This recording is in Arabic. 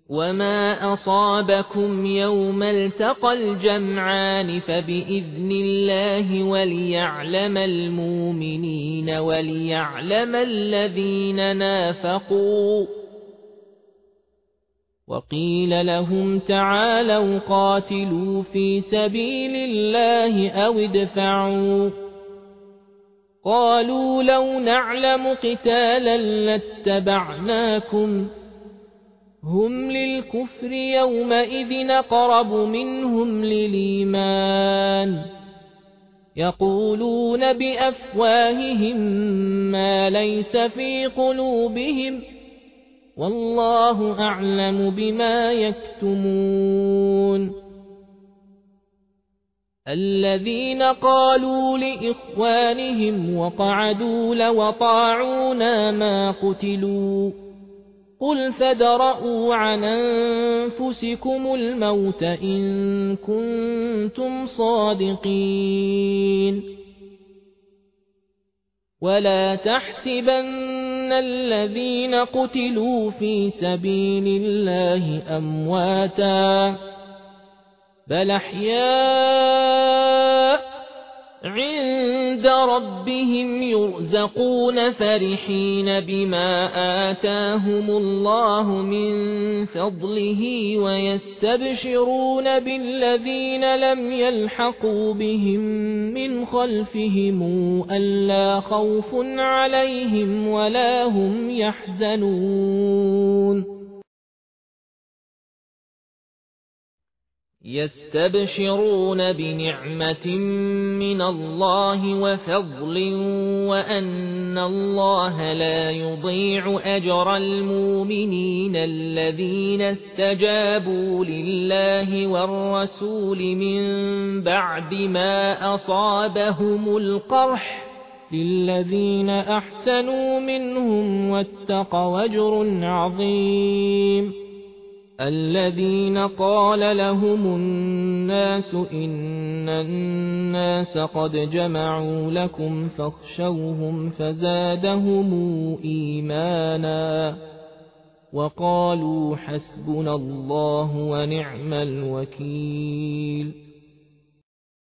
وما أصابكم يوم التقى الجمعان فبإذن الله وليعلم المؤمنين وليعلم الذين نافقوا. وقيل لهم تعالوا قاتلوا في سبيل الله أو ادفعوا. قالوا لو نعلم قتالا لاتبعناكم. هم للكفر يومئذ أقرب منهم للإيمان. يقولون بأفواههم ما ليس في قلوبهم والله أعلم بما يكتمون. الذين قالوا لإخوانهم وقعدوا لو أطاعونا ما قتلوا. قل فادرءوا عن أنفسكم الموت إن كنتم صادقين. ولا تحسبن الذين قتلوا في سبيل الله أمواتا بل أحياء عند ربهم يرزقون فرحين بما آتاهم الله من فضله ويستبشرون بالذين لم يلحقوا بهم من خلفهم ألا خوف عليهم ولا هم يحزنون. يستبشرون بنعمة من الله وفضل وأن الله لا يضيع أجر المؤمنين الذين استجابوا لله والرسول من بعد ما أصابهم القرح للذين أحسنوا منهم واتقوا أجر عظيم. الذين قال لهم الناس إن الناس قد جمعوا لكم فاخشوهم فزادهم إيمانا وقالوا حسبنا الله ونعم الوكيل.